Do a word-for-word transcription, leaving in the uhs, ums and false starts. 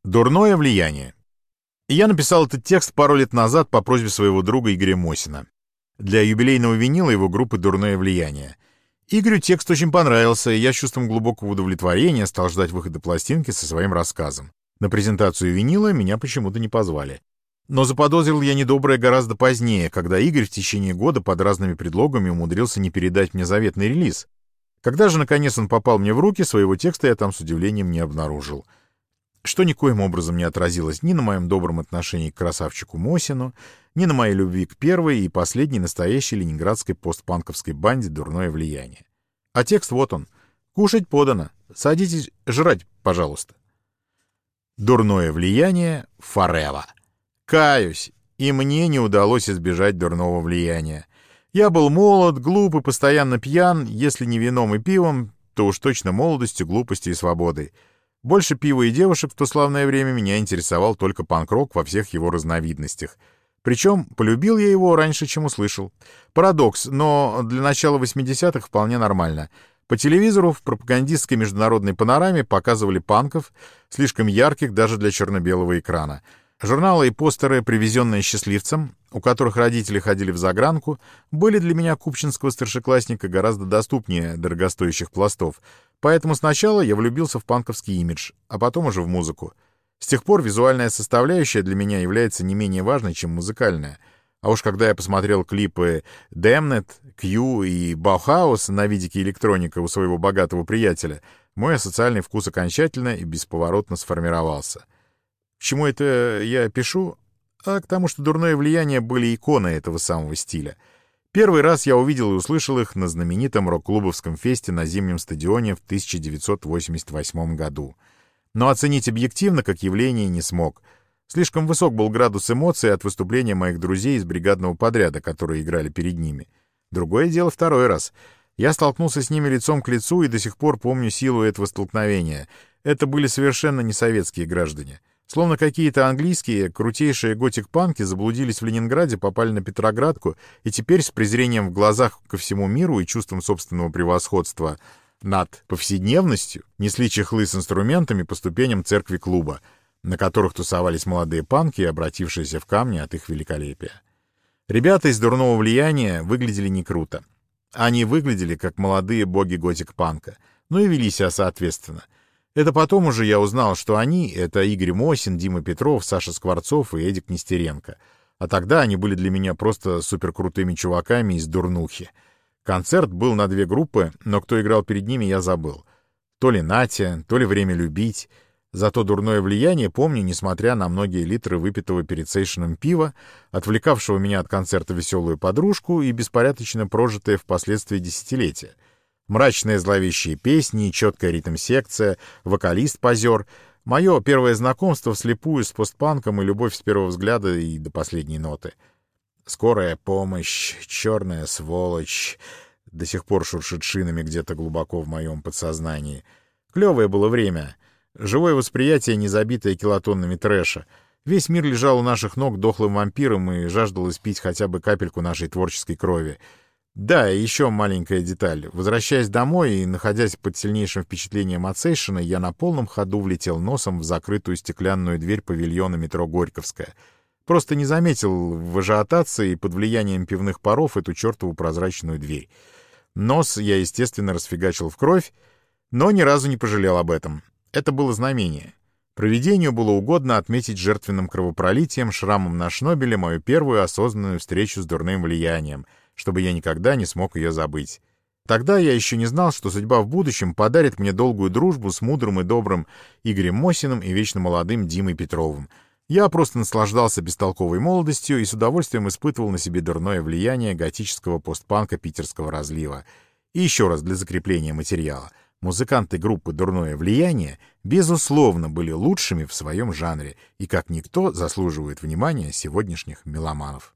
Дурное влияние. Я написал этот текст пару лет назад по просьбе своего друга Игоря Мосина для юбилейного винила его группы «Дурное влияние». Игорю текст очень понравился, и я с чувством глубокого удовлетворения стал ждать выхода пластинки со своим рассказом. На презентацию винила меня почему-то не позвали. Но заподозрил я недоброе гораздо позднее, когда Игорь в течение года под разными предлогами умудрился не передать мне заветный релиз. Когда же, наконец, он попал мне в руки, своего текста я там с удивлением не обнаружил. Что никоим образом не отразилось ни на моем добром отношении к красавчику Мосину, ни на моей любви к первой и последней настоящей ленинградской постпанковской банде «Дурное влияние». А текст вот он. Кушать подано. Садитесь жрать, пожалуйста. «Дурное влияние» forever. Каюсь, и мне не удалось избежать дурного влияния. Я был молод, глуп и постоянно пьян, если не вином и пивом, то уж точно молодостью, глупостью и свободой. Больше пива и девушек в то славное время меня интересовал только панк-рок во всех его разновидностях. Причем полюбил я его раньше, чем услышал. Парадокс, но для начала восьмидесятых вполне нормально. По телевизору в пропагандистской международной панораме показывали панков, слишком ярких даже для черно-белого экрана. Журналы и постеры, привезенные счастливцем, у которых родители ходили в загранку, были для меня, купчинского старшеклассника, гораздо доступнее дорогостоящих пластов. Поэтому сначала я влюбился в панковский имидж, а потом уже в музыку. С тех пор визуальная составляющая для меня является не менее важной, чем музыкальная. А уж когда я посмотрел клипы Damned, Q и Bauhaus на видике электроника у своего богатого приятеля, мой социальный вкус окончательно и бесповоротно сформировался. К чему это я пишу? А к тому, что «Дурное влияние» были иконы этого самого стиля. Первый раз я увидел и услышал их на знаменитом рок-клубовском фесте на Зимнем стадионе в тысяча девятьсот восемьдесят восьмом году. Но оценить объективно как явление не смог. Слишком высок был градус эмоций от выступления моих друзей из бригадного подряда, которые играли перед ними. Другое дело второй раз. Я столкнулся с ними лицом к лицу и до сих пор помню силу этого столкновения. Это были совершенно не советские граждане. Словно какие-то английские, крутейшие готик-панки заблудились в Ленинграде, попали на Петроградку и теперь с презрением в глазах ко всему миру и чувством собственного превосходства над повседневностью несли чехлы с инструментами по ступеням церкви клуба, на которых тусовались молодые панки, обратившиеся в камни от их великолепия. Ребята из «Дурного влияния» выглядели не круто. Они выглядели как молодые боги готик-панка, но и вели себя соответственно. Это потом уже я узнал, что они — это Игорь Мосин, Дима Петров, Саша Скворцов и Эдик Нестеренко. А тогда они были для меня просто суперкрутыми чуваками из дурнухи. Концерт был на две группы, но кто играл перед ними, я забыл. То ли Натя, то ли «Время любить». Зато «Дурное влияние» помню, несмотря на многие литры выпитого перед сейшеном пива, отвлекавшего меня от концерта веселую подружку и беспорядочно прожитое впоследствии десятилетие. Мрачные зловещие песни, четкая ритм-секция, вокалист-позер. Мое первое знакомство вслепую с постпанком и любовь с первого взгляда и до последней ноты. «Скорая помощь», «Черная сволочь» до сих пор шуршит шинами где-то глубоко в моем подсознании. Клевое было время. Живое восприятие, не забитое килотоннами трэша. Весь мир лежал у наших ног дохлым вампиром и жаждал испить хотя бы капельку нашей творческой крови. Да, и еще маленькая деталь. Возвращаясь домой и находясь под сильнейшим впечатлением от сейшена, я на полном ходу влетел носом в закрытую стеклянную дверь павильона метро Горьковская. Просто не заметил в ажиотации под влиянием пивных паров эту чертову прозрачную дверь. Нос я, естественно, расфигачил в кровь, но ни разу не пожалел об этом. Это было знамение. Провидению было угодно отметить жертвенным кровопролитием, шрамом на шнобеле мою первую осознанную встречу с дурным влиянием, чтобы я никогда не смог ее забыть. Тогда я еще не знал, что судьба в будущем подарит мне долгую дружбу с мудрым и добрым Игорем Мосиным и вечно молодым Димой Петровым. Я просто наслаждался бестолковой молодостью и с удовольствием испытывал на себе дурное влияние готического постпанка питерского разлива. И еще раз для закрепления материала. Музыканты группы «Дурное влияние» безусловно были лучшими в своем жанре и как никто заслуживают внимания сегодняшних меломанов.